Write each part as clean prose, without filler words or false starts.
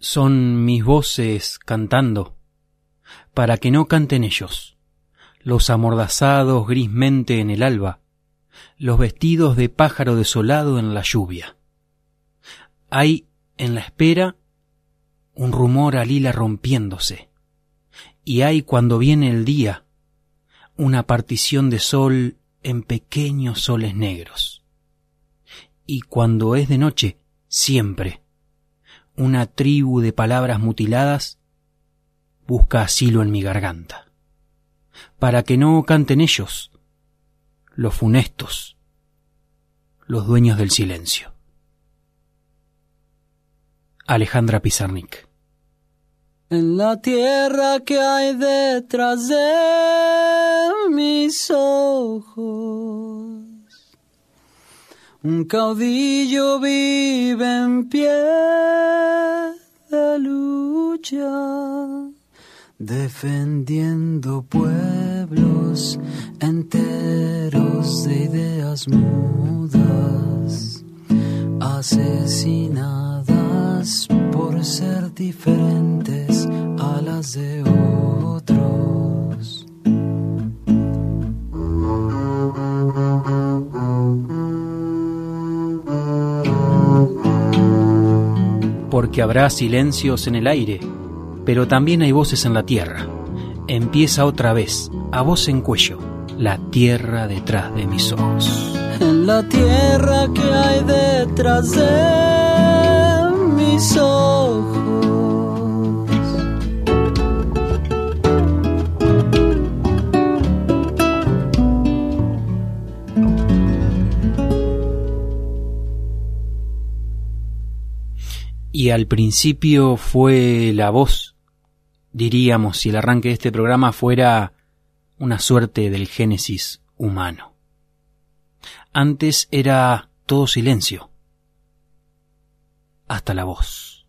Son mis voces cantando, para que no canten ellos, los amordazados grismente en el alba, los vestidos de pájaro desolado en la lluvia. Hay en la espera un rumor al hila rompiéndose, y hay cuando viene el día una partición de sol en pequeños soles negros. Y cuando es de noche, siempre, una tribu de palabras mutiladas busca asilo en mi garganta, para que no canten ellos, los funestos, los dueños del silencio. Alejandra Pizarnik. En la tierra que hay detrás de mis ojos, un caudillo vive en pie de lucha, defendiendo pueblos enteros de ideas mudas, asesinadas por ser diferentes a las de otros. Porque habrá silencios en el aire, pero también hay voces en la tierra. Empieza otra vez, a voz en cuello, la tierra detrás de mis ojos. En la tierra que hay detrás de mis ojos. Y al principio fue la voz, diríamos, si el arranque de este programa fuera una suerte del génesis humano. Antes era todo silencio, hasta la voz.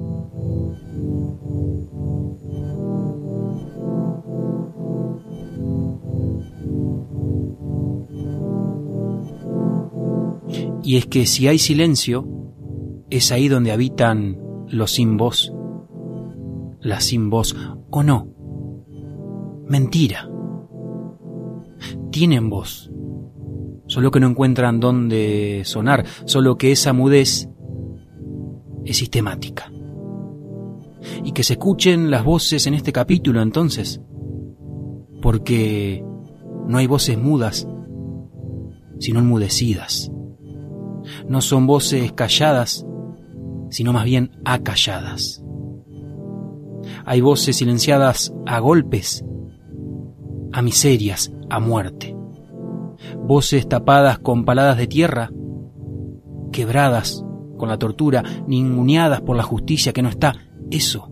Y es que si hay silencio, es ahí donde habitan los sin voz, las sin voz, o no. Mentira. Tienen voz, solo que no encuentran dónde sonar, solo que esa mudez es sistemática. Y que se escuchen las voces en este capítulo entonces, porque no hay voces mudas, sino enmudecidas. No son voces calladas, sino más bien acalladas. Hay voces silenciadas a golpes, a miserias, a muerte. Voces tapadas con paladas de tierra, quebradas con la tortura, ninguneadas por la justicia que no está. Eso,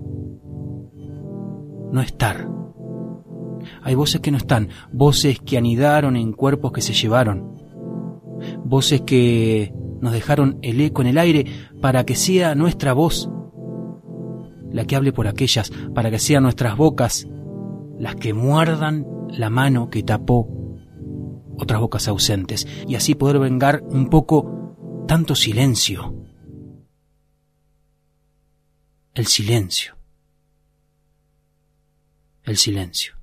no estar. Hay voces que no están, voces que anidaron en cuerpos que se llevaron, voces que nos dejaron el eco en el aire para que sea nuestra voz la que hable por aquellas, para que sean nuestras bocas las que muerdan la mano que tapó otras bocas ausentes, y así poder vengar un poco tanto silencio. El silencio. El silencio.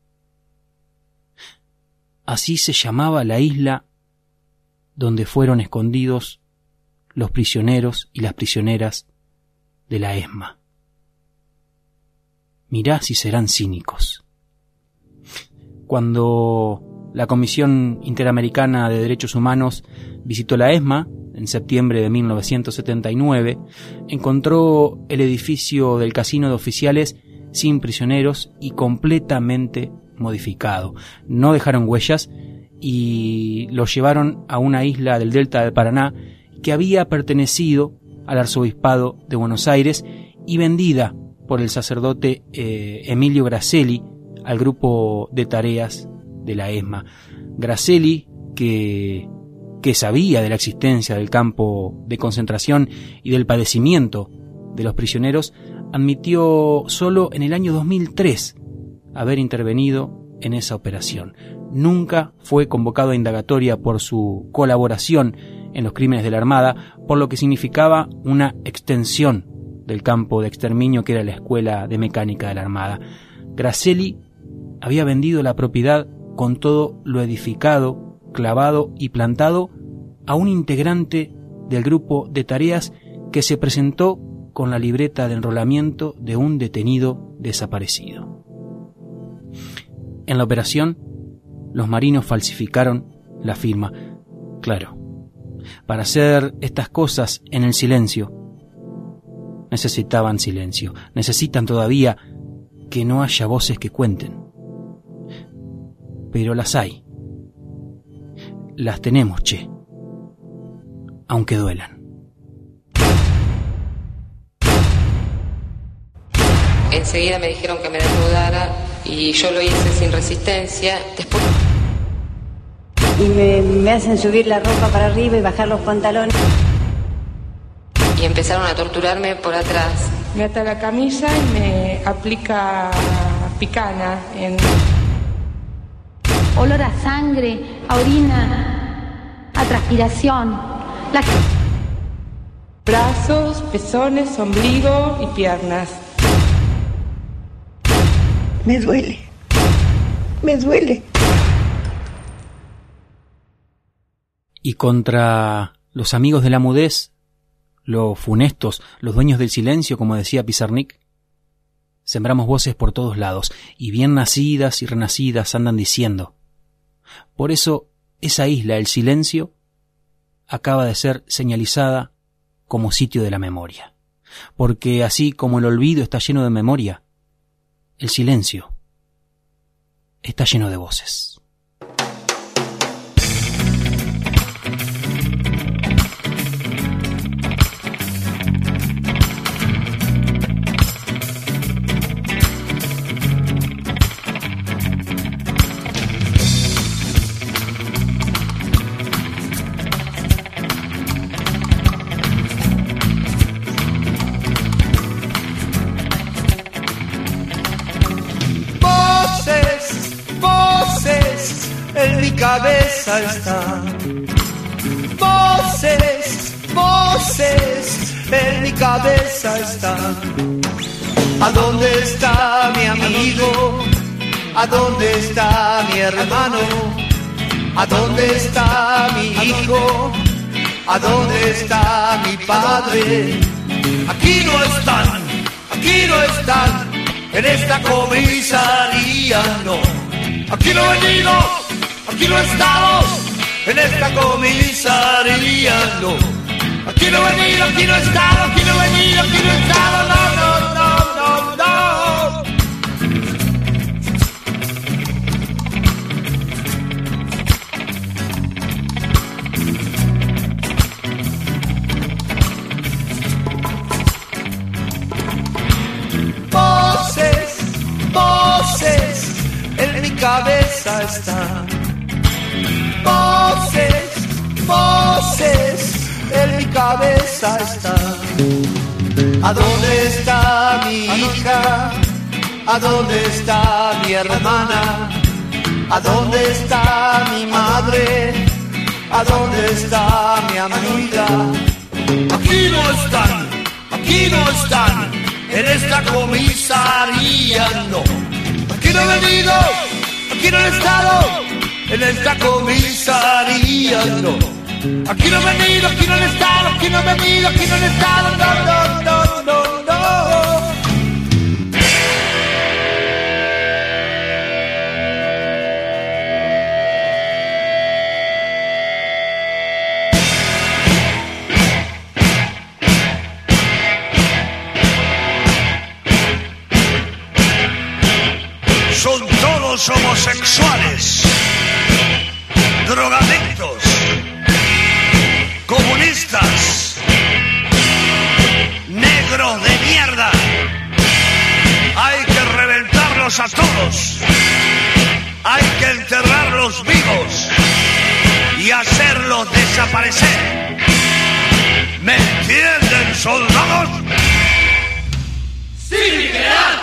Así se llamaba la isla donde fueron escondidos los prisioneros y las prisioneras de la ESMA. Mirá si serán cínicos. Cuando la Comisión Interamericana de Derechos Humanos visitó la ESMA en septiembre de 1979, encontró el edificio del casino de oficiales sin prisioneros y completamente modificado. No dejaron huellas y lo llevaron a una isla del delta del Paraná que había pertenecido al arzobispado de Buenos Aires y vendida por el sacerdote Emilio Grasselli al grupo de tareas de la ESMA. Grasselli, que sabía de la existencia del campo de concentración y del padecimiento de los prisioneros, admitió solo en el año 2003 haber intervenido en esa operación. Nunca fue convocado a indagatoria por su colaboración en los crímenes de la Armada, por lo que significaba una extensión del campo de exterminio que era la Escuela de Mecánica de la Armada. Gracelli había vendido la propiedad con todo lo edificado, clavado y plantado a un integrante del grupo de tareas que se presentó con la libreta de enrolamiento de un detenido desaparecido. En la operación, los marinos falsificaron la firma. Claro, para hacer estas cosas en el silencio, necesitaban silencio. Necesitan todavía que no haya voces que cuenten. Pero las hay. Las tenemos, che. Aunque duelan. Enseguida me dijeron que me desnudara y yo lo hice sin resistencia. Después... Y me hacen subir la ropa para arriba y bajar los pantalones. Y empezaron a torturarme por atrás. Me ata la camisa y me aplica picana en... Olor a sangre, a orina, a transpiración. Brazos, pezones, ombligo y piernas. Me duele. Me duele. Y contra los amigos de la mudez, los funestos, los dueños del silencio, como decía Pizarnik, sembramos voces por todos lados, y bien nacidas y renacidas andan diciendo. Por eso, esa isla, el silencio, acaba de ser señalizada como sitio de la memoria. Porque así como el olvido está lleno de memoria, el silencio está lleno de voces. En mi cabeza están voces, voces, en mi cabeza están. ¿A dónde está mi amigo? ¿A dónde está mi hermano? ¿A dónde está mi hijo? ¿A dónde está mi padre? Aquí no están, en esta comisaría no. Aquí no he venido. Aquí no he estado, en esta comisaría, no. Aquí no he venido, aquí no he estado, aquí no he venido, aquí no he estado, no, no, no, no, Voces, voces, en mi cabeza están. Voces, voces, en mi cabeza están. ¿A dónde está mi hija? ¿A dónde está mi hermana? ¿A dónde está mi madre? ¿A dónde está mi amiga? Aquí no están, en esta comisaría no. Aquí no he venido, aquí no he estado. En esta comisaría no. Aquí no he venido, aquí no he estado, aquí no he venido, aquí no he estado, no, no, no, no, no. Son todos homosexuales, drogadictos, comunistas, negros de mierda. Hay que reventarlos a todos. Hay que enterrarlos vivos y hacerlos desaparecer. ¿Me entienden, soldados? ¡Sí, general!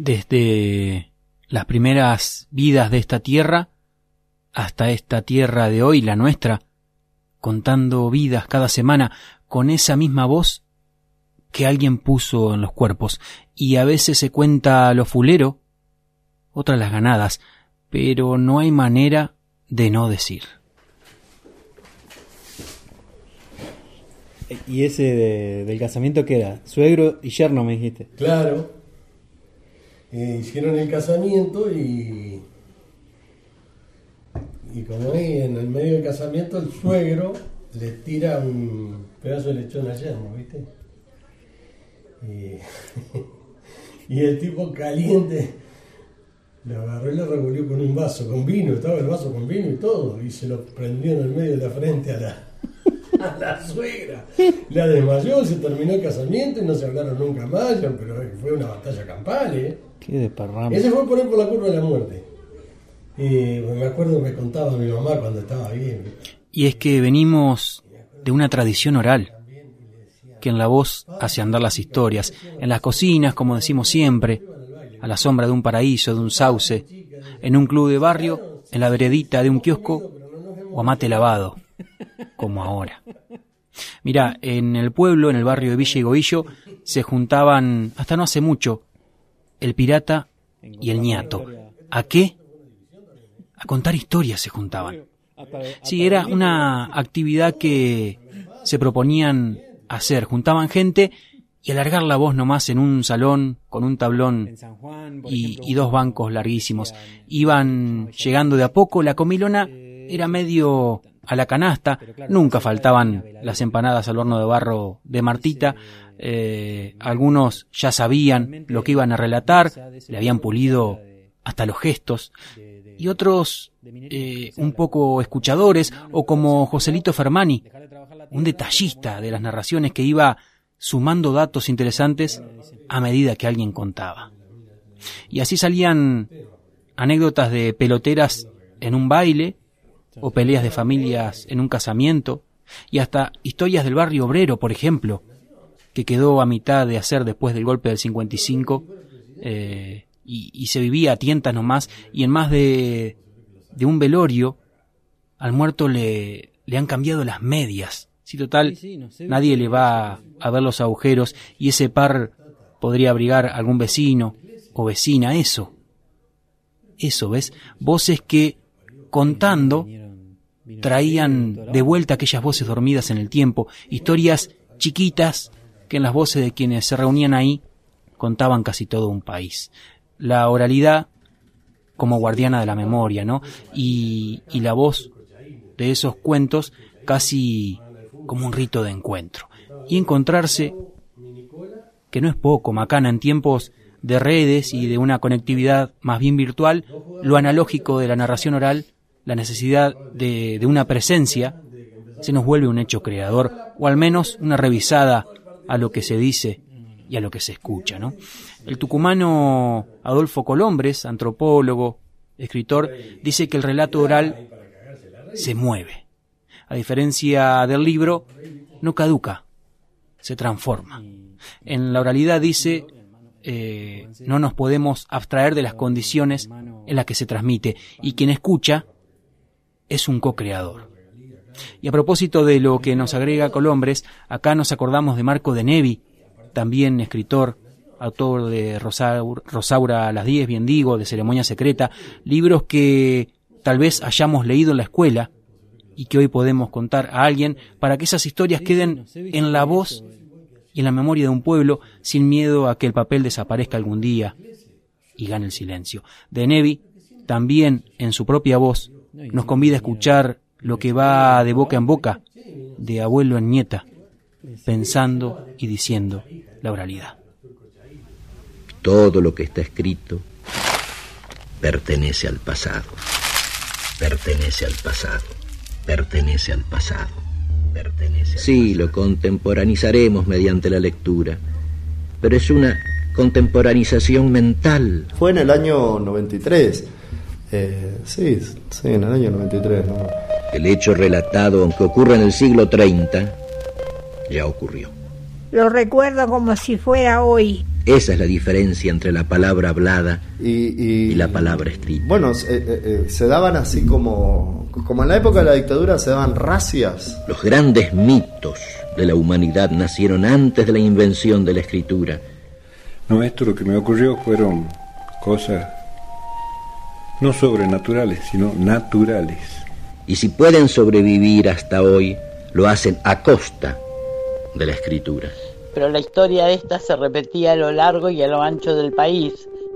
Desde las primeras vidas de esta tierra hasta esta tierra de hoy, la nuestra, contando vidas cada semana con esa misma voz que alguien puso en los cuerpos. Y a veces se cuenta lo fulero, otras las ganadas, pero no hay manera de no decir. ¿Y ese del casamiento qué era? Suegro y yerno, me dijiste. Claro. Hicieron el casamiento y como ahí en el medio del casamiento el suegro le tira un pedazo de lechón al yerno, ¿viste? Y el tipo caliente lo agarró y lo revolvió con un vaso con vino, estaba el vaso con vino y todo, y se lo prendió en el medio de la frente a la suegra. La desmayó, se terminó el casamiento y no se hablaron nunca más, pero fue una batalla campal, ¿eh? Qué desparrame. Ese fue por ahí por la curva de la muerte. Me acuerdo que me contaba mi mamá cuando estaba bien. Y es que venimos de una tradición oral, que en la voz hace andar las historias, en las cocinas, como decimos siempre, a la sombra de un paraíso, de un sauce, en un club de barrio, en la veredita de un kiosco o a mate lavado, como ahora. Mirá, en el pueblo, en el barrio de Villa y Goillo, se juntaban, hasta no hace mucho, el pirata y el ñato. ¿A qué? A contar historias se juntaban. Sí, era una actividad que se proponían hacer. Juntaban gente y alargar la voz nomás en un salón con un tablón y dos bancos larguísimos. Iban llegando de a poco, la comilona era medio a la canasta, nunca faltaban las empanadas al horno de barro de Martita. Algunos ya sabían lo que iban a relatar, le habían pulido hasta los gestos, y otros un poco escuchadores, o como Joselito Fermani, un detallista de las narraciones que iba sumando datos interesantes a medida que alguien contaba. Y así salían anécdotas de peloteras en un baile, o peleas de familias en un casamiento, y hasta historias del barrio obrero, por ejemplo, que quedó a mitad de hacer después del golpe del 55, y se vivía a tientas nomás, y en más de un velorio, al muerto le han cambiado las medias. Sí, total, nadie le va a ver los agujeros, y ese par podría abrigar a algún vecino o vecina. Eso, ¿ves? Voces que, contando, traían de vuelta aquellas voces dormidas en el tiempo, historias chiquitas que en las voces de quienes se reunían ahí contaban casi todo un país. La oralidad como guardiana de la memoria, ¿no? Y la voz de esos cuentos casi como un rito de encuentro. Y encontrarse, que no es poco, macana, en tiempos de redes y de una conectividad más bien virtual, lo analógico de la narración oral, la necesidad de una presencia, se nos vuelve un hecho creador, o al menos una revisada a lo que se dice y a lo que se escucha, ¿no? El tucumano Adolfo Colombres, antropólogo, escritor, dice que el relato oral se mueve. A diferencia del libro, no caduca, se transforma. En la oralidad, dice, no nos podemos abstraer de las condiciones en las que se transmite, y quien escucha es un co-creador. Y a propósito de lo que nos agrega Colombres, acá nos acordamos de Marco de Nevi, también escritor, autor de Rosaura a las 10, bien digo, de Ceremonia Secreta, libros que tal vez hayamos leído en la escuela y que hoy podemos contar a alguien para que esas historias queden en la voz y en la memoria de un pueblo, sin miedo a que el papel desaparezca algún día y gane el silencio. De Nevi, también en su propia voz, nos convida a escuchar lo que va de boca en boca, de abuelo en nieta, pensando y diciendo la oralidad. Todo lo que está escrito pertenece al pasado, pertenece al pasado, pertenece al pasado, pertenece al pasado. Sí, lo contemporanizaremos mediante la lectura, pero es una contemporanización mental. Fue en el año 93. Sí, en el año 93. ¿no? El hecho relatado, aunque ocurra en el siglo 30, ya ocurrió. Lo recuerdo como si fuera hoy. Esa es la diferencia entre la palabra hablada y la palabra escrita. Bueno, se daban así como en la época de la dictadura se daban racias. Los grandes mitos de la humanidad nacieron antes de la invención de la escritura. No, esto lo que me ocurrió fueron cosas no sobrenaturales, sino naturales. Y si pueden sobrevivir hasta hoy, lo hacen a costa de la escritura. Pero la historia esta se repetía a lo largo y a lo ancho del país.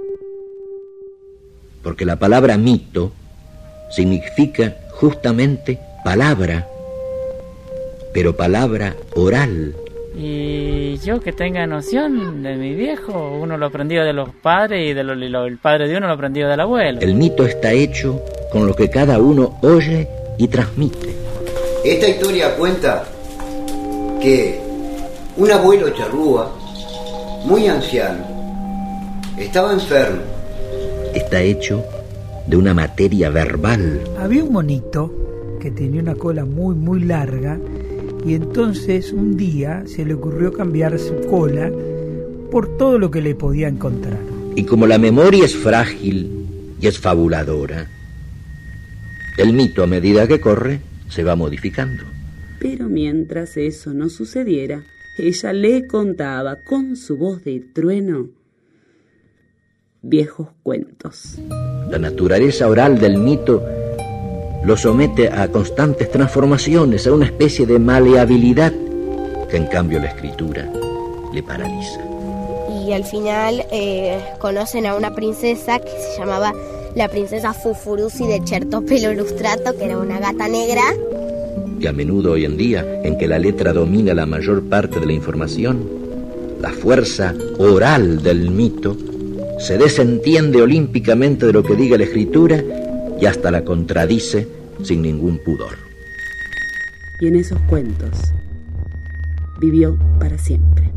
Porque la palabra mito significa justamente palabra, pero palabra oral. Y yo que tenga noción de mi viejo, uno lo aprendió de los padres y el padre de uno lo aprendió del abuelo. El mito está hecho con lo que cada uno oye y transmite. Esta historia cuenta que un abuelo charrúa, muy anciano, estaba enfermo. Está hecho de una materia verbal. Había un monito que tenía una cola muy larga y entonces un día se le ocurrió cambiar su cola por todo lo que le podía encontrar. Y como la memoria es frágil y es fabuladora, el mito a medida que corre se va modificando. Pero mientras eso no sucediera, ella le contaba con su voz de trueno viejos cuentos. La naturaleza oral del mito lo somete a constantes transformaciones, a una especie de maleabilidad que en cambio la escritura le paraliza. Y al final conocen a una princesa que se llamaba la princesa Fufurusi de Chertopelo Lustrato, que era una gata negra. Y a menudo hoy en día, en que la letra domina la mayor parte de la información, la fuerza oral del mito se desentiende olímpicamente de lo que diga la escritura y hasta la contradice sin ningún pudor. Y en esos cuentos vivió para siempre.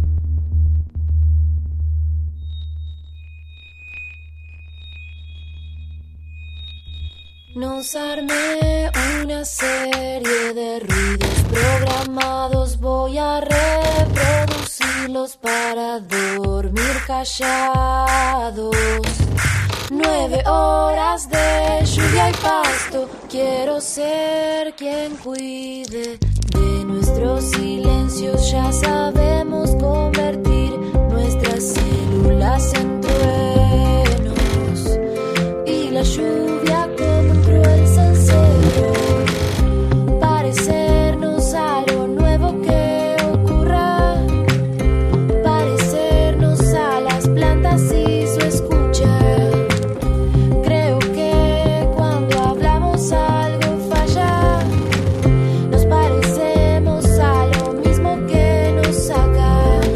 Nos armé una serie de ruidos programados, voy a reproducirlos para dormir callados. 9 horas de lluvia y pasto, quiero ser quien cuide de nuestros silencios, ya sabemos convertir nuestras células en truenos y la lluvia como un cruel cencero, parecernos a lo nuevo que ocurra, parecernos a las plantas y su escucha. Creo que cuando hablamos algo falla, nos parecemos a lo mismo que nos saca.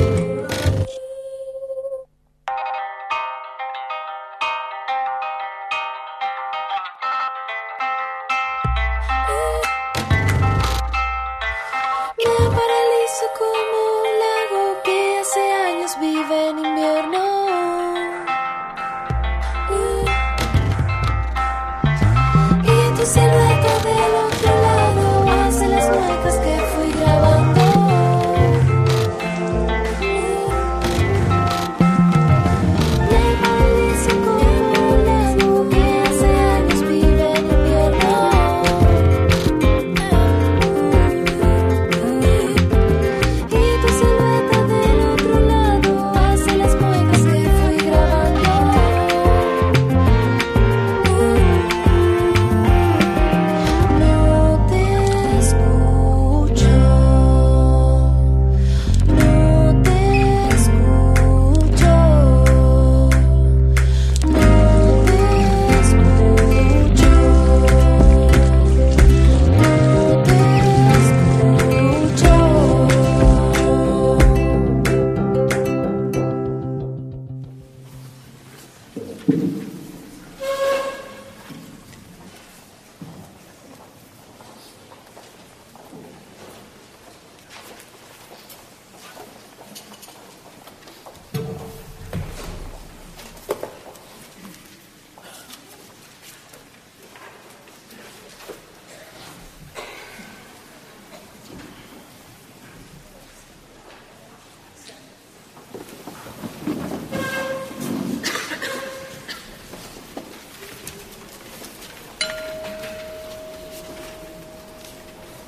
Me paralizo como un lago que hace años vive en invierno. Y tu silueta del otro lado hace las muecas que fui grabando. Me paralizo como un lago que hace años vive en invierno. Y tu silueta del otro lado hace las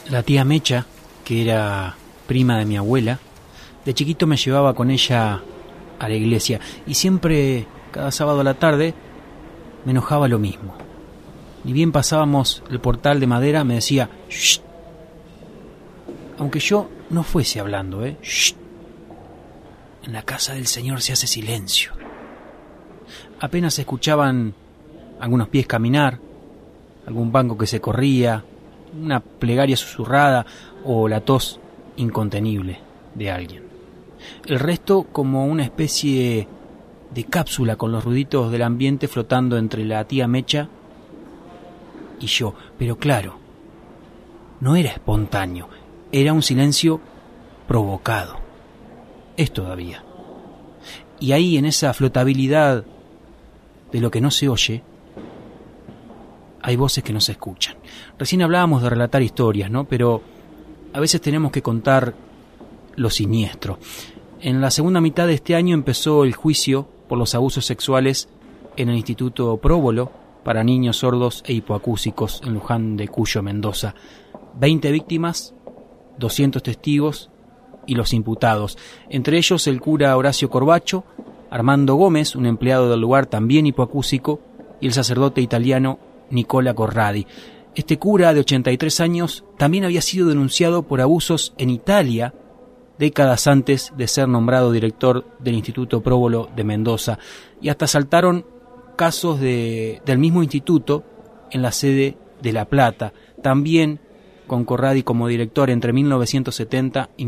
La tía Mecha, que era prima de mi abuela, de chiquito me llevaba con ella a la iglesia y siempre, cada sábado a la tarde, me enojaba lo mismo. Ni bien pasábamos el portal de madera, me decía "Shh", aunque yo no fuese hablando, "Shh". En la casa del Señor se hace silencio. Apenas se escuchaban algunos pies caminar, algún banco que se corría, una plegaria susurrada o la tos incontenible de alguien. El resto como una especie de cápsula con los ruiditos del ambiente flotando entre la tía Mecha y yo. Pero claro, no era espontáneo, era un silencio provocado. Es todavía. Y ahí, en esa flotabilidad de lo que no se oye, hay voces que no se escuchan. Recién hablábamos de relatar historias, ¿no? Pero a veces tenemos que contar lo siniestro. En la segunda mitad de este año empezó el juicio por los abusos sexuales en el Instituto Próbolo para niños sordos e hipoacúsicos en Luján de Cuyo, Mendoza. 20 víctimas, 200 testigos y los imputados, entre ellos el cura Horacio Corbacho, Armando Gómez, un empleado del lugar también hipoacúsico, y el sacerdote italiano Nicola Corradi. Este cura de 83 años también había sido denunciado por abusos en Italia décadas antes de ser nombrado director del Instituto Próbolo de Mendoza, y hasta saltaron casos del mismo instituto en la sede de La Plata, también con Corradi como director entre 1970 y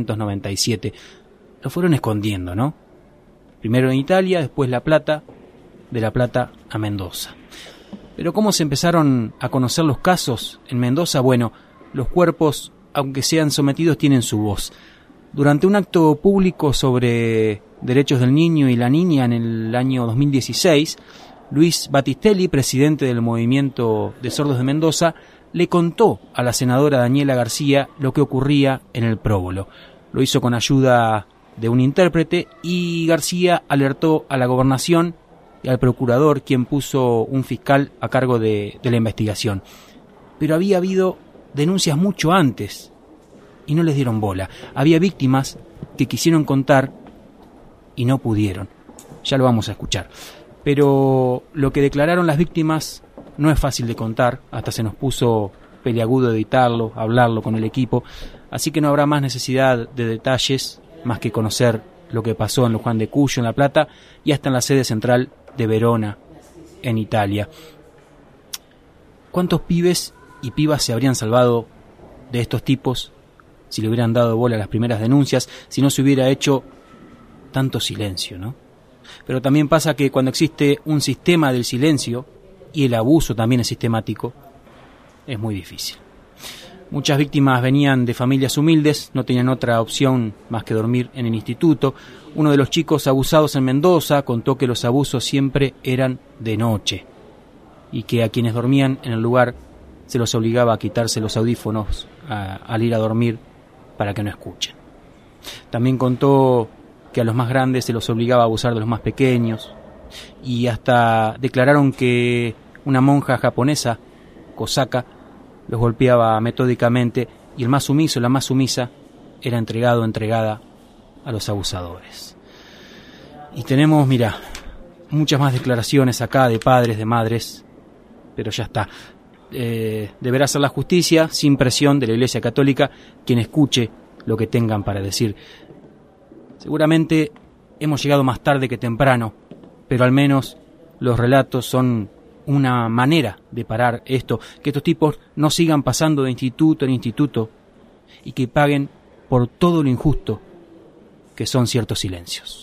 1997. Lo fueron escondiendo, ¿no? Primero en Italia, después La Plata, de La Plata a Mendoza. Pero ¿cómo se empezaron a conocer los casos en Mendoza? Bueno, los cuerpos, aunque sean sometidos, tienen su voz. Durante un acto público sobre derechos del niño y la niña en el año 2016, Luis Battistelli, presidente del Movimiento de Sordos de Mendoza, le contó a la senadora Daniela García lo que ocurría en el Próbolo. Lo hizo con ayuda de un intérprete y García alertó a la gobernación y al procurador, quien puso un fiscal a cargo de la investigación. Pero había habido denuncias mucho antes y no les dieron bola. Había víctimas que quisieron contar y no pudieron. Ya lo vamos a escuchar. Pero lo que declararon las víctimas no es fácil de contar, hasta se nos puso peliagudo editarlo, hablarlo con el equipo, así que no habrá más necesidad de detalles, más que conocer lo que pasó en Luján de Cuyo, en La Plata, y hasta en la sede central de Verona, en Italia. ¿Cuántos pibes y pibas se habrían salvado de estos tipos si le hubieran dado bola a las primeras denuncias, si no se hubiera hecho tanto silencio, ¿no? Pero también pasa que cuando existe un sistema del silencio, y el abuso también es sistemático, es muy difícil. Muchas víctimas venían de familias humildes, no tenían otra opción más que dormir en el instituto. Uno de los chicos abusados en Mendoza contó que los abusos siempre eran de noche y que a quienes dormían en el lugar se los obligaba a quitarse los audífonos al ir a dormir para que no escuchen. También contó que a los más grandes se los obligaba a abusar de los más pequeños, y hasta declararon que una monja japonesa, Kosaka, los golpeaba metódicamente y el más sumiso, la más sumisa, era entregado o entregada a los abusadores. Y tenemos, mira, muchas más declaraciones acá de padres, de madres, pero ya está. Deberá hacer la justicia, sin presión de la Iglesia Católica, quien escuche lo que tengan para decir. Seguramente hemos llegado más tarde que temprano, pero al menos los relatos son una manera de parar esto, que estos tipos no sigan pasando de instituto en instituto y que paguen por todo lo injusto que son ciertos silencios.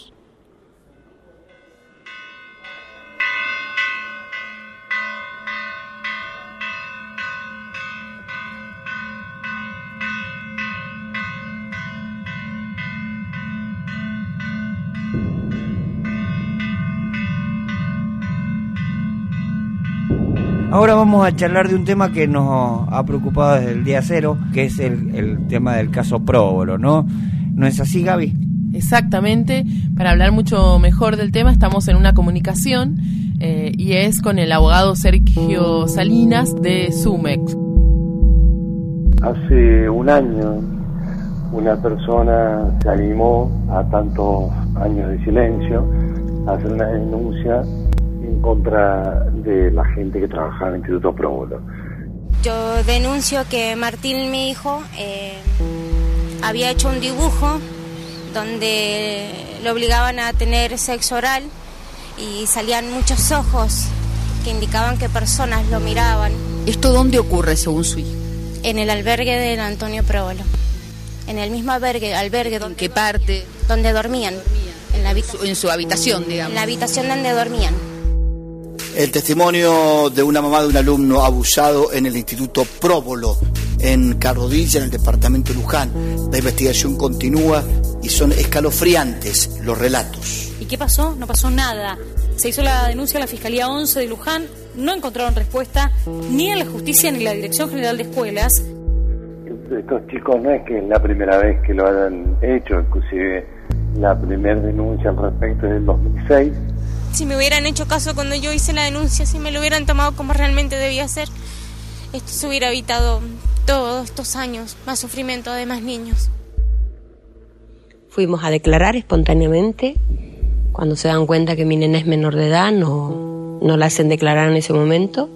Ahora vamos a charlar de un tema que nos ha preocupado desde el día cero, que es el tema del caso Próbolo, ¿no? ¿No es así, Gaby? Exactamente. Para hablar mucho mejor del tema estamos en una comunicación y es con el abogado Sergio Salinas de Sumex. Hace un año una persona se animó a tantos años de silencio a hacer una denuncia en contra de la gente que trabajaba en el Instituto Próbolo. Yo denuncio que Martín, mi hijo, había hecho un dibujo donde lo obligaban a tener sexo oral y salían muchos ojos que indicaban que personas lo miraban. ¿Esto dónde ocurre según su hijo? En el albergue del Antonio Próbolo. En el mismo albergue donde... ¿En qué parte? Donde dormían. En su habitación, digamos. En la habitación donde dormían. El testimonio de una mamá de un alumno abusado en el Instituto Próbolo, en Carrodilla, en el departamento de Luján. La investigación continúa y son escalofriantes los relatos. ¿Y qué pasó? No pasó nada. Se hizo la denuncia a la Fiscalía 11 de Luján, no encontraron respuesta ni en la justicia ni en la Dirección General de Escuelas. Estos chicos no es que es la primera vez que lo hayan hecho, inclusive la primera denuncia al respecto es del 2006. Si me hubieran hecho caso cuando yo hice la denuncia, si me lo hubieran tomado como realmente debía ser, esto se hubiera evitado todos estos años, más sufrimiento de más niños. Fuimos a declarar espontáneamente. Cuando se dan cuenta que mi nena es menor de edad, no la hacen declarar en ese momento.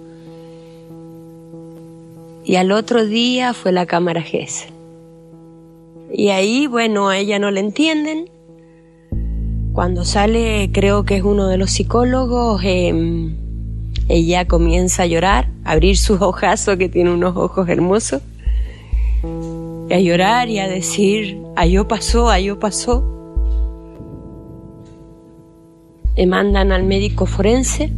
Y al otro día fue la cámara GES. Y ahí, bueno, a ella no le entienden. Cuando sale, creo que es uno de los psicólogos, ella comienza a llorar, a abrir sus ojazos, que tiene unos ojos hermosos, y a llorar y a decir, ayó pasó. Le mandan al médico forense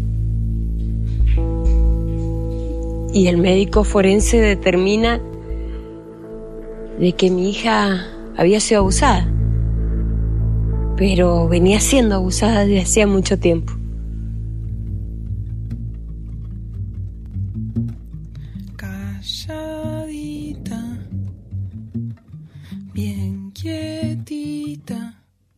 y el médico forense determina de que mi hija había sido abusada, pero venía siendo abusada desde hacía mucho tiempo. Calladita, bien quietita.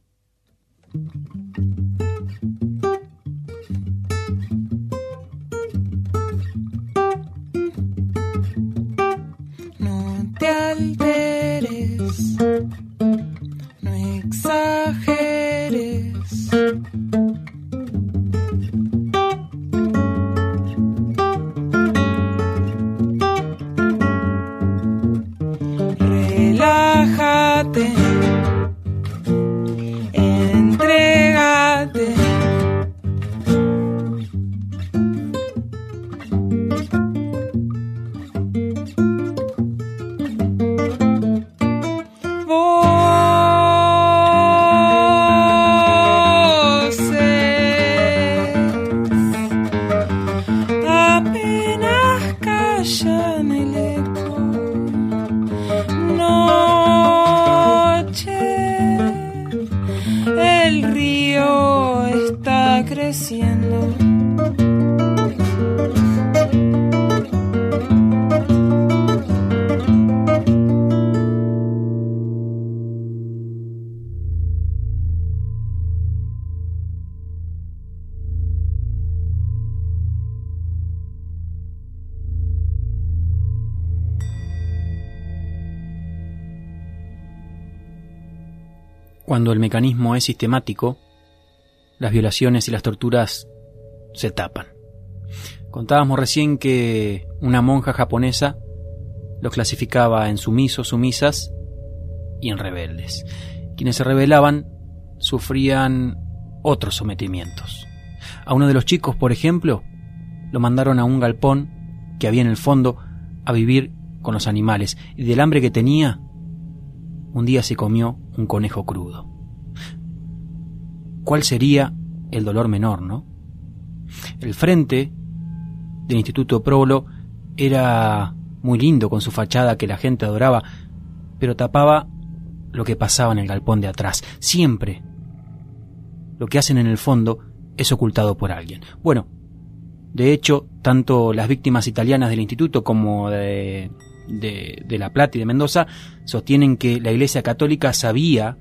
No te alteres, no exageres. Relájate, entrégate. Apenas callan el eco. Noche, el río está creciendo. Cuando el mecanismo es sistemático, las violaciones y las torturas se tapan. Contábamos recién que una monja japonesa los clasificaba en sumisos, sumisas y en rebeldes. Quienes se rebelaban sufrían otros sometimientos. A uno de los chicos, por ejemplo, lo mandaron a un galpón que había en el fondo a vivir con los animales, y del hambre que tenía, un día se comió un conejo crudo. ¿Cuál sería el dolor menor, no? El frente del Instituto Próbolo era muy lindo, con su fachada que la gente adoraba, pero tapaba lo que pasaba en el galpón de atrás. Siempre lo que hacen en el fondo es ocultado por alguien. Bueno, de hecho, tanto las víctimas italianas del instituto como de La Plata y de Mendoza sostienen que la Iglesia Católica sabía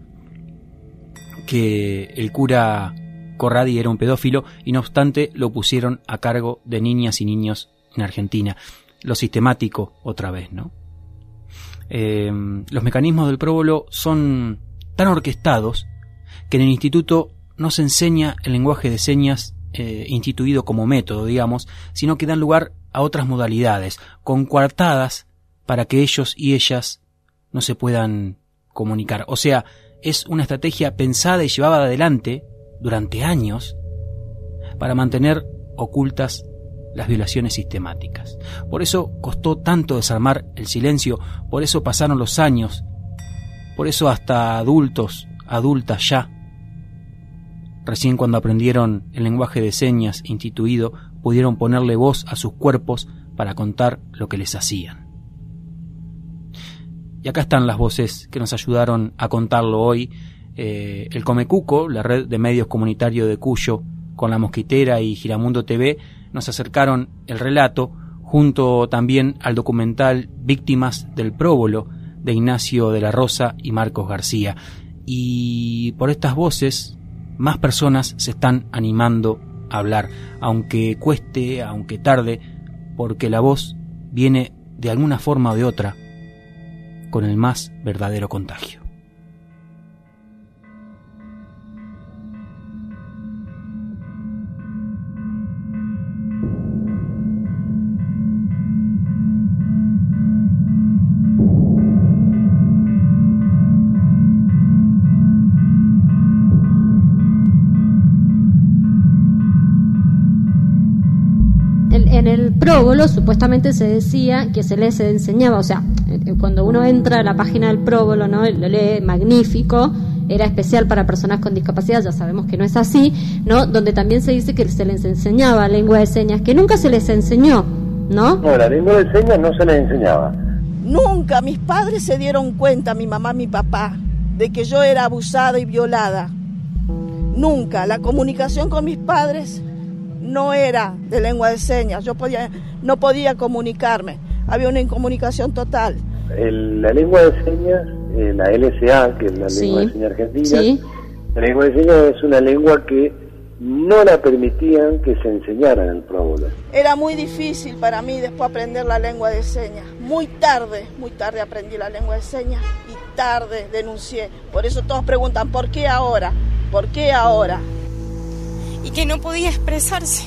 que el cura Corradi era un pedófilo y no obstante lo pusieron a cargo de niñas y niños en Argentina. Lo sistemático otra vez, ¿no? Los mecanismos del próbolo son tan orquestados que en el instituto no se enseña el lenguaje de señas instituido como método, digamos, sino que dan lugar a otras modalidades, con coartadas para que ellos y ellas no se puedan comunicar. O sea, es una estrategia pensada y llevada adelante durante años para mantener ocultas las violaciones sistemáticas. Por eso costó tanto desarmar el silencio, por eso pasaron los años, por eso hasta adultos, adultas ya, recién cuando aprendieron el lenguaje de señas instituido, pudieron ponerle voz a sus cuerpos para contar lo que les hacían. Y acá están las voces que nos ayudaron a contarlo hoy. El Comecuco, la red de medios comunitarios de Cuyo, con La Mosquitera y Giramundo TV, nos acercaron el relato, junto también al documental Víctimas del Próbolo, de Ignacio de la Rosa y Marcos García. Y por estas voces, más personas se están animando a hablar, aunque cueste, aunque tarde, porque la voz viene de alguna forma o de otra con el más verdadero contagio. En el próbolo supuestamente se decía que se les enseñaba, o sea, cuando uno entra a la página del próbolo, ¿no?, lo lee magnífico, era especial para personas con discapacidad, ya sabemos que no es así, ¿no?, donde también se dice que se les enseñaba lengua de señas, que nunca se les enseñó, ¿no? No, la lengua de señas no se les enseñaba. Nunca mis padres se dieron cuenta, mi mamá, mi papá, de que yo era abusada y violada. Nunca. La comunicación con mis padres no era de lengua de señas, no podía comunicarme, había una incomunicación total. La lengua de señas, la LSA, que es la lengua de señas argentina, la lengua de señas es una lengua que no la permitían que se enseñara en el próbolo. Era muy difícil para mí después aprender la lengua de señas, muy tarde aprendí la lengua de señas y tarde denuncié. Por eso todos preguntan, ¿por qué ahora? ¿Por qué ahora? Y que no podía expresarse,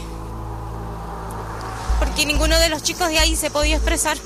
porque ninguno de los chicos de ahí se podía expresar.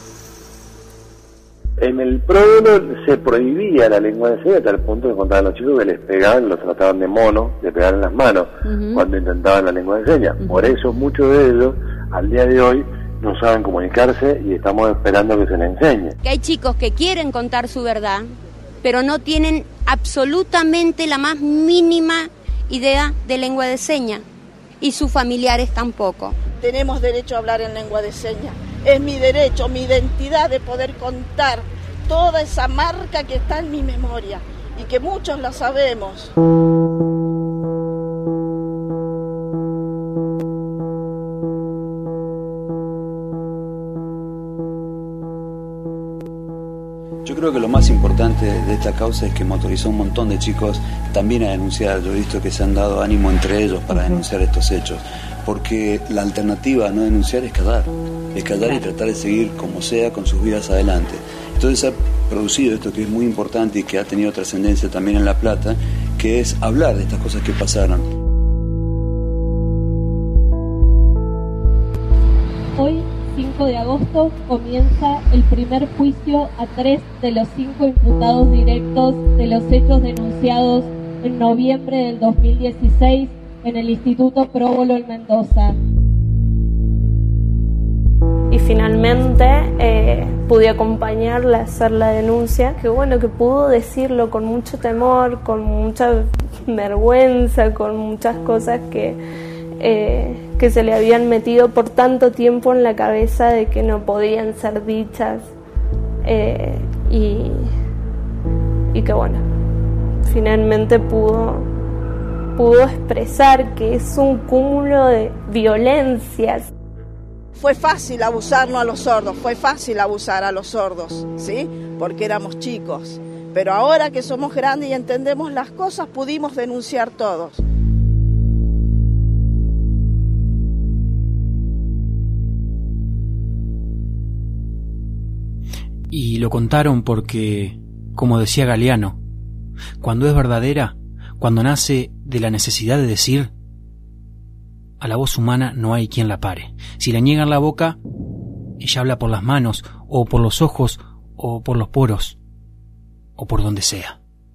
En el próbolo se prohibía la lengua de señas, hasta el punto de contar a los chicos que les pegaban, los trataban de mono, de pegar en las manos cuando intentaban la lengua de señas. Por eso muchos de ellos, al día de hoy, no saben comunicarse y estamos esperando que se les enseñe. Que hay chicos que quieren contar su verdad, pero no tienen absolutamente la más mínima idea de lengua de señas, y sus familiares tampoco. Tenemos derecho a hablar en lengua de señas. Es mi derecho, mi identidad de poder contar toda esa marca que está en mi memoria y que muchos la sabemos. Yo creo que lo más importante de esta causa es que motorizó un montón de chicos también a denunciar. Yo he visto que se han dado ánimo entre ellos para denunciar estos hechos, porque la alternativa a no denunciar es callar y tratar de seguir como sea con sus vidas adelante. Entonces ha producido esto que es muy importante y que ha tenido trascendencia también en La Plata, que es hablar de estas cosas que pasaron. Hoy, 5 de agosto, comienza el primer juicio a 3 de los 5 imputados directos de los hechos denunciados en noviembre del 2016 en el Instituto Próbolo en Mendoza. Y finalmente pude acompañarla a hacer la denuncia, que bueno, que pudo decirlo con mucho temor, con mucha vergüenza, con muchas cosas que se le habían metido por tanto tiempo en la cabeza de que no podían ser dichas, y que bueno, finalmente pudo expresar que es un cúmulo de violencias. Fue fácil abusarnos a los sordos, fue fácil abusar a los sordos, ¿sí? Porque éramos chicos. Pero ahora que somos grandes y entendemos las cosas, pudimos denunciar todos. Y lo contaron porque, como decía Galeano, cuando es verdadera, cuando nace de la necesidad de decir, a la voz humana no hay quien la pare. Si le niegan la boca, ella habla por las manos, o por los ojos, o por los poros, o por donde sea.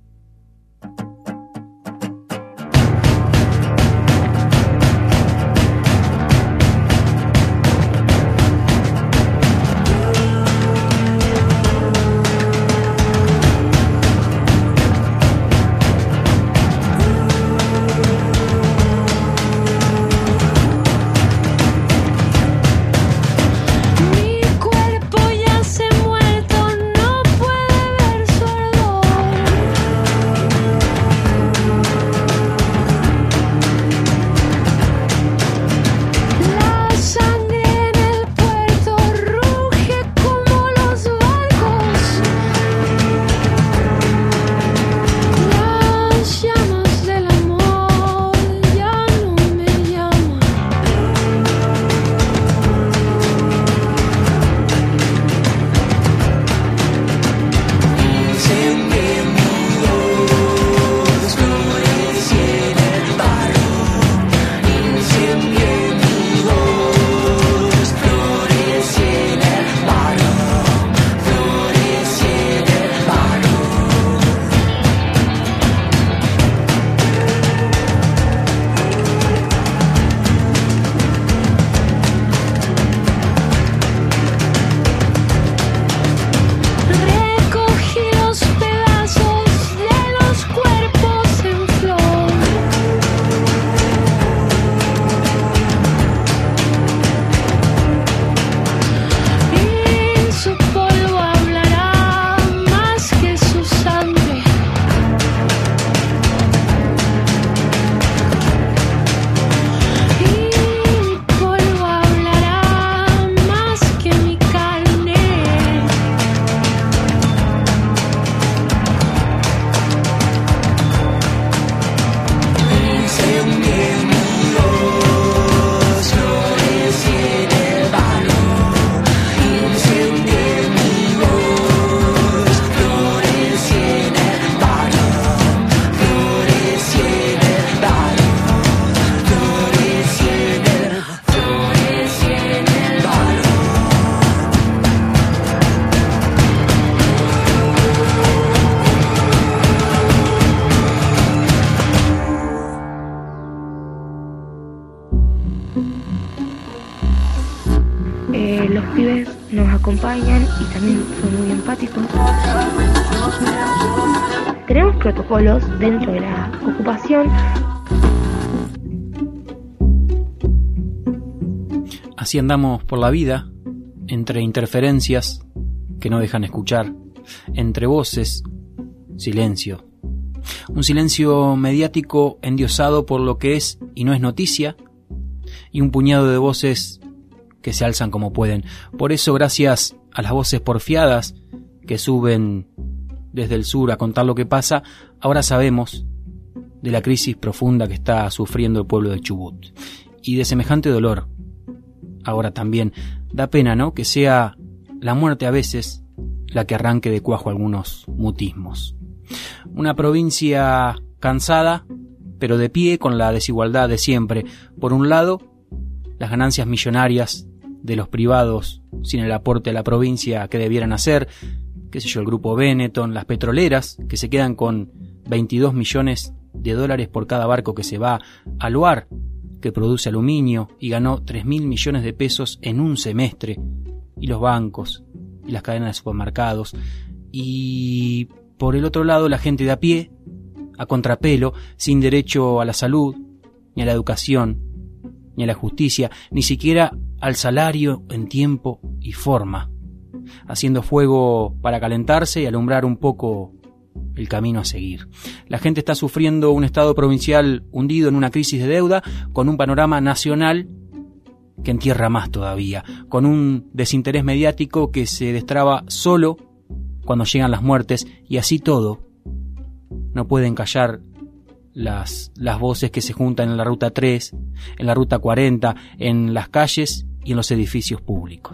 Los pibes nos acompañan y también son muy empáticos. Tenemos protocolos dentro de la ocupación. Así andamos por la vida, entre interferencias que no dejan escuchar, entre voces, silencio. Un silencio mediático endiosado por lo que es y no es noticia, y un puñado de voces que se alzan como pueden. Por eso, gracias a las voces porfiadas que suben desde el sur a contar lo que pasa, ahora sabemos de la crisis profunda que está sufriendo el pueblo de Chubut. Y de semejante dolor, ahora también, da pena, ¿no?, que sea la muerte a veces la que arranque de cuajo algunos mutismos. Una provincia cansada, pero de pie con la desigualdad de siempre. Por un lado, las ganancias millonarias de los privados sin el aporte a la provincia que debieran hacer, qué sé yo, el grupo Benetton, las petroleras, que se quedan con 22 millones de dólares por cada barco que se va al lugar, que produce aluminio y ganó 3.000 millones de pesos en un semestre, y los bancos, y las cadenas de supermercados, y por el otro lado la gente de a pie, a contrapelo, sin derecho a la salud, ni a la educación, ni a la justicia, ni siquiera al salario en tiempo y forma, haciendo fuego para calentarse y alumbrar un poco el camino a seguir. La gente está sufriendo un estado provincial hundido en una crisis de deuda, con un panorama nacional que entierra más todavía, con un desinterés mediático que se destraba solo cuando llegan las muertes, y así todo no pueden callar las voces que se juntan en la Ruta 3, en la Ruta 40, en las calles y en los edificios públicos.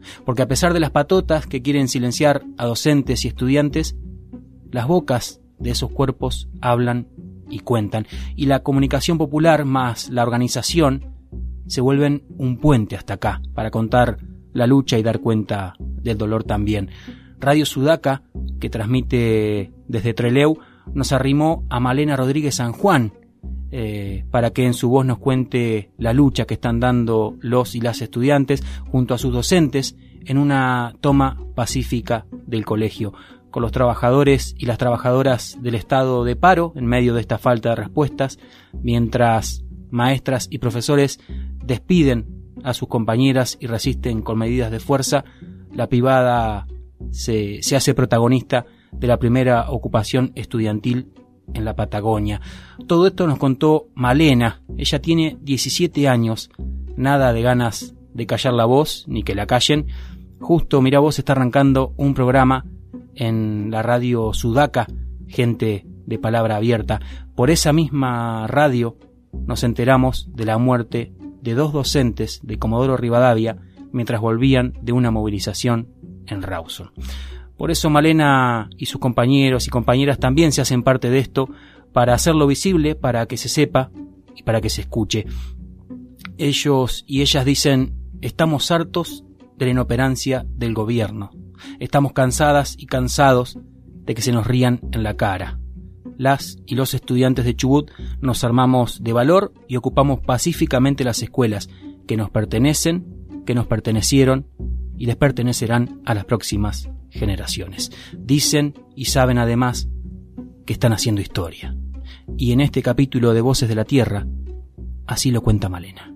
Porque a pesar de las patotas que quieren silenciar a docentes y estudiantes, las bocas de esos cuerpos hablan y cuentan. Y la comunicación popular más la organización se vuelven un puente hasta acá para contar la lucha y dar cuenta del dolor también. Radio Sudaca, que transmite desde Trelew, nos arrimó a Malena Rodríguez San Juan para que en su voz nos cuente la lucha que están dando los y las estudiantes junto a sus docentes en una toma pacífica del colegio, con los trabajadores y las trabajadoras del estado de paro en medio de esta falta de respuestas, mientras maestras y profesores despiden a sus compañeras y resisten con medidas de fuerza. La privada se hace protagonista de la primera ocupación estudiantil en la Patagonia. Todo esto nos contó Malena. Ella tiene 17 años, nada de ganas de callar la voz ni que la callen. Justo, mira vos, está arrancando un programa en la radio Sudaca, gente de palabra abierta. Por esa misma radio nos enteramos de la muerte de 2 docentes de Comodoro Rivadavia mientras volvían de una movilización en Rawson. Por eso Malena y sus compañeros y compañeras también se hacen parte de esto, para hacerlo visible, para que se sepa y para que se escuche. Ellos y ellas dicen: estamos hartos de la inoperancia del gobierno. Estamos cansadas y cansados de que se nos rían en la cara. Las y los estudiantes de Chubut nos armamos de valor y ocupamos pacíficamente las escuelas que nos pertenecen, que nos pertenecieron y les pertenecerán a las próximas generaciones. Dicen y saben además que están haciendo historia. Y en este capítulo de Voces de la Tierra, así lo cuenta Malena.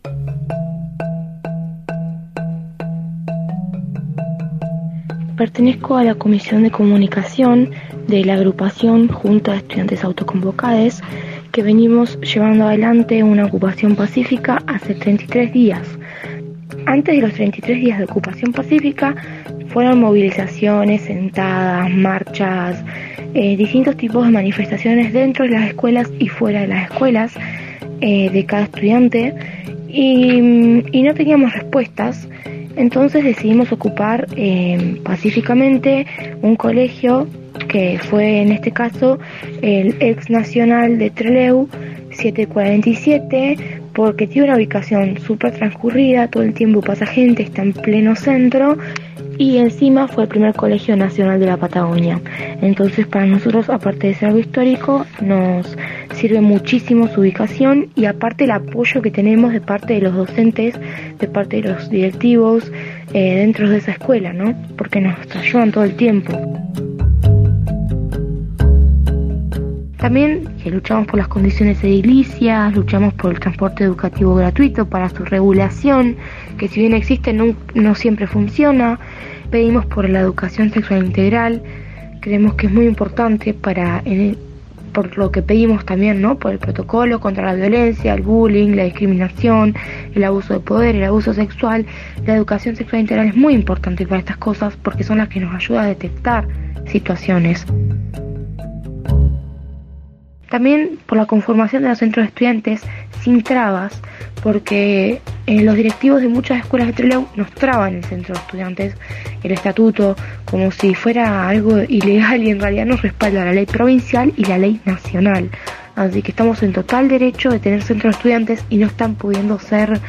Pertenezco a la Comisión de Comunicación de la agrupación Junta de Estudiantes Autoconvocados, que venimos llevando adelante una ocupación pacífica hace 33 días. Antes de los 33 días de ocupación pacífica fueron movilizaciones, sentadas, marchas, distintos tipos de manifestaciones dentro de las escuelas y fuera de las escuelas de cada estudiante, y no teníamos respuestas. Entonces decidimos ocupar pacíficamente un colegio que fue en este caso el ex nacional de Trelew 747, porque tiene una ubicación súper transcurrida, todo el tiempo pasa gente, está en pleno centro y encima fue el primer colegio nacional de la Patagonia. Entonces para nosotros, aparte de ser algo histórico, nos sirve muchísimo su ubicación y aparte el apoyo que tenemos de parte de los docentes, de parte de los directivos dentro de esa escuela, ¿no? Porque nos ayudan todo el tiempo. También luchamos por las condiciones edilicias, luchamos por el transporte educativo gratuito para su regulación, que si bien existe no siempre funciona. Pedimos por la educación sexual integral, creemos que es muy importante por lo que pedimos también, ¿no? Por el protocolo contra la violencia, el bullying, la discriminación, el abuso de poder, el abuso sexual. La educación sexual integral es muy importante para estas cosas porque son las que nos ayudan a detectar situaciones. También por la conformación de los centros de estudiantes sin trabas, porque los directivos de muchas escuelas de Trelew nos traban el centro de estudiantes, el estatuto, como si fuera algo ilegal, y en realidad nos respalda la ley provincial y la ley nacional. Así que estamos en total derecho de tener centros de estudiantes y no están pudiendo ser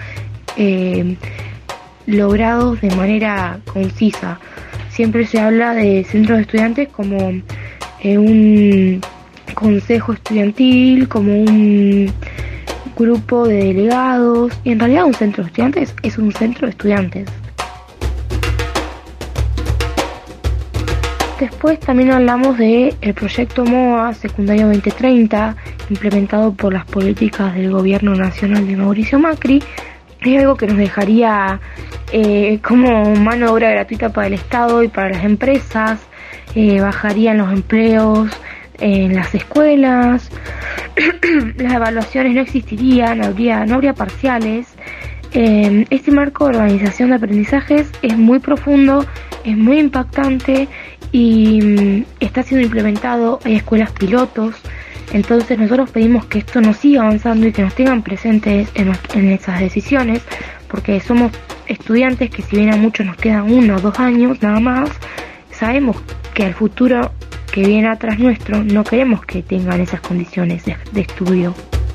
logrados de manera concisa. Siempre se habla de centros de estudiantes como un consejo estudiantil, como un grupo de delegados, y en realidad un centro de estudiantes es un centro de estudiantes. Después también hablamos del proyecto MOA Secundario 2030, implementado por las políticas del gobierno nacional de Mauricio Macri. Es algo que nos dejaría como mano de obra gratuita para el Estado y para las empresas, bajarían los empleos en las escuelas, las evaluaciones no existirían, no habría parciales. Este marco de organización de aprendizajes es muy profundo, es muy impactante y está siendo implementado. Hay escuelas pilotos, entonces nosotros pedimos que esto nos siga avanzando y que nos tengan presentes en esas decisiones, porque somos estudiantes que, si bien a muchos nos quedan 1 o 2 años nada más, sabemos que al futuro que viene atrás nuestro no queremos que tengan esas condiciones de estudio.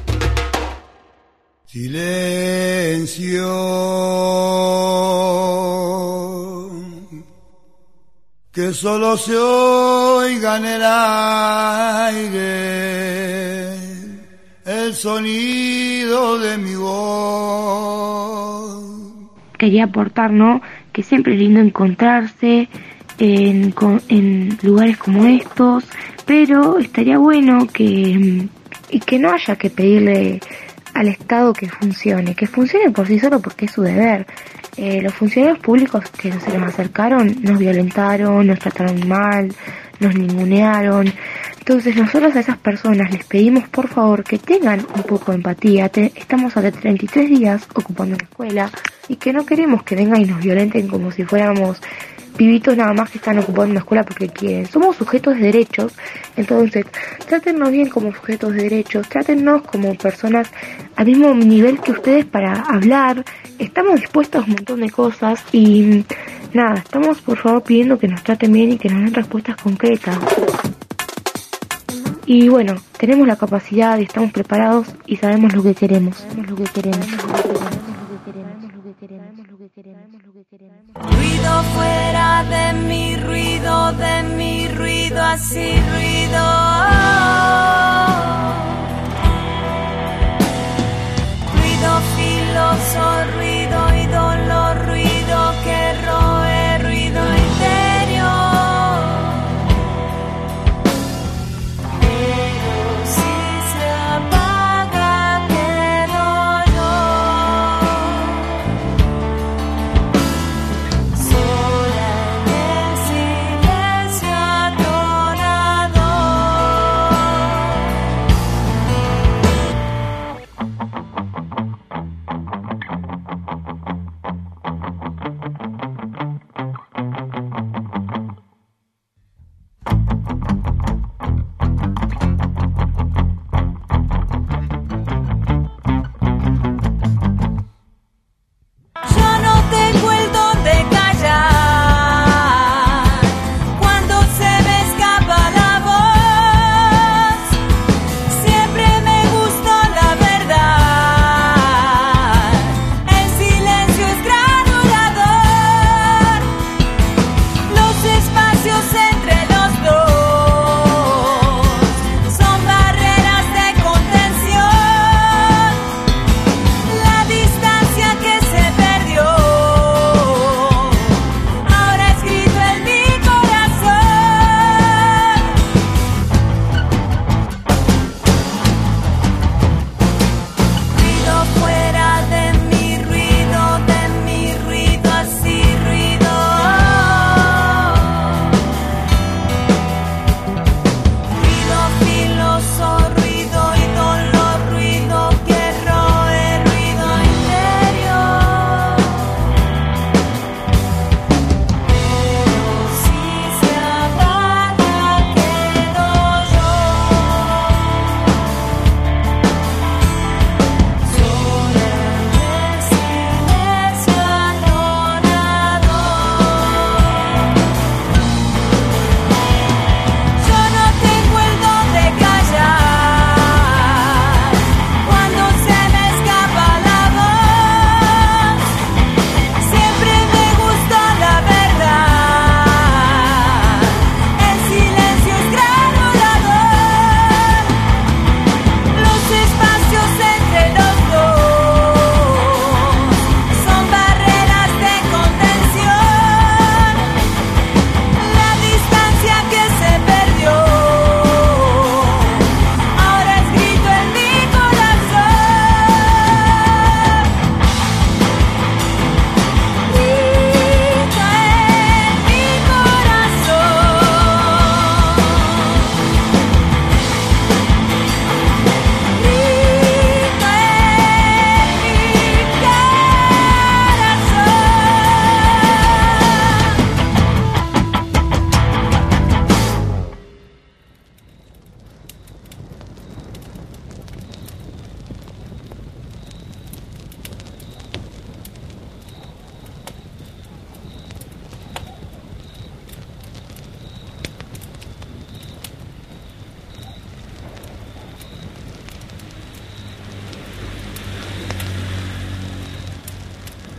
Silencio, que solo se oiga en el aire el sonido de mi voz. Quería aportar, ¿no?, que siempre es lindo encontrarse en lugares como estos, pero estaría bueno que no haya que pedirle al Estado que funcione por sí solo, porque es su deber. Los funcionarios públicos que se nos acercaron nos violentaron, nos trataron mal, nos ningunearon. Entonces nosotros a esas personas les pedimos por favor que tengan un poco de empatía. Estamos hace 33 días ocupando una escuela y que no queremos que vengan y nos violenten como si fuéramos pibitos nada más que están ocupando una escuela porque quieren. Somos sujetos de derechos, entonces trátennos bien como sujetos de derechos, trátennos como personas al mismo nivel que ustedes para hablar. Estamos dispuestos a un montón de cosas y nada, estamos por favor pidiendo que nos traten bien y que nos den respuestas concretas. Y bueno, tenemos la capacidad y estamos preparados y sabemos lo que queremos. Ruido fuera de mi ruido, así ruido. Ruido filoso, ruido y dolor, ruido que roe, ruido interior. Pero si se apaga, quedo yo. Sola en el silencio atonador.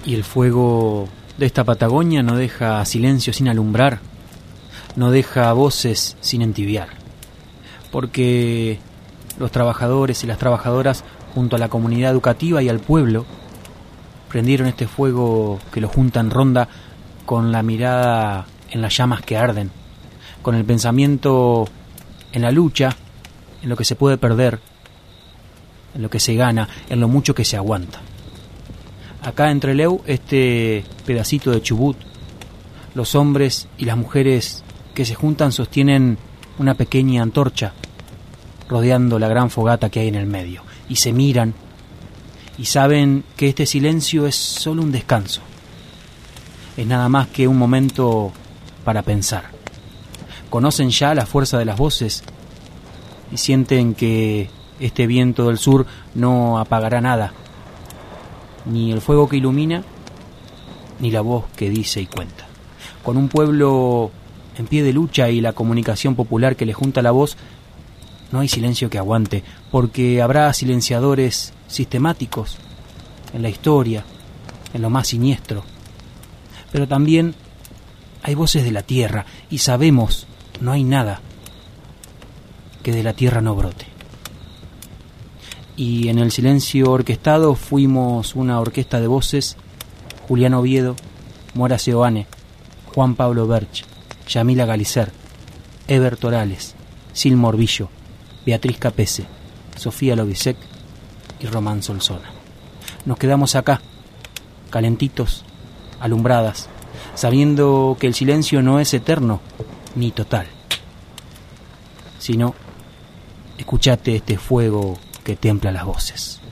Y el fuego de esta Patagonia no deja silencio sin alumbrar, no deja voces sin entibiar, porque los trabajadores y las trabajadoras, junto a la comunidad educativa y al pueblo, prendieron este fuego que lo junta en ronda con la mirada en las llamas que arden, con el pensamiento en la lucha, en lo que se puede perder, en lo que se gana, en lo mucho que se aguanta. Acá en Trelew, este pedacito de Chubut, los hombres y las mujeres que se juntan sostienen una pequeña antorcha rodeando la gran fogata que hay en el medio, y se miran y saben que este silencio es solo un descanso, es nada más que un momento para pensar. Conocen ya la fuerza de las voces y sienten que este viento del sur no apagará nada, ni el fuego que ilumina, ni la voz que dice y cuenta. Con un pueblo en pie de lucha y la comunicación popular que le junta la voz, no hay silencio que aguante, porque habrá silenciadores sistemáticos en la historia, en lo más siniestro. Pero también hay voces de la tierra, y sabemos, no hay nada que de la tierra no brote. Y en el silencio orquestado fuimos una orquesta de voces: Julián Oviedo, Mora Seoane, Juan Pablo Berch, Yamila Galicer, Eber Torales, Sil Morbillo, Beatriz Capese, Sofía Lobisek y Román Solsona. Nos quedamos acá, calentitos, alumbradas, sabiendo que el silencio no es eterno ni total, sino escuchate este fuego que templa las voces.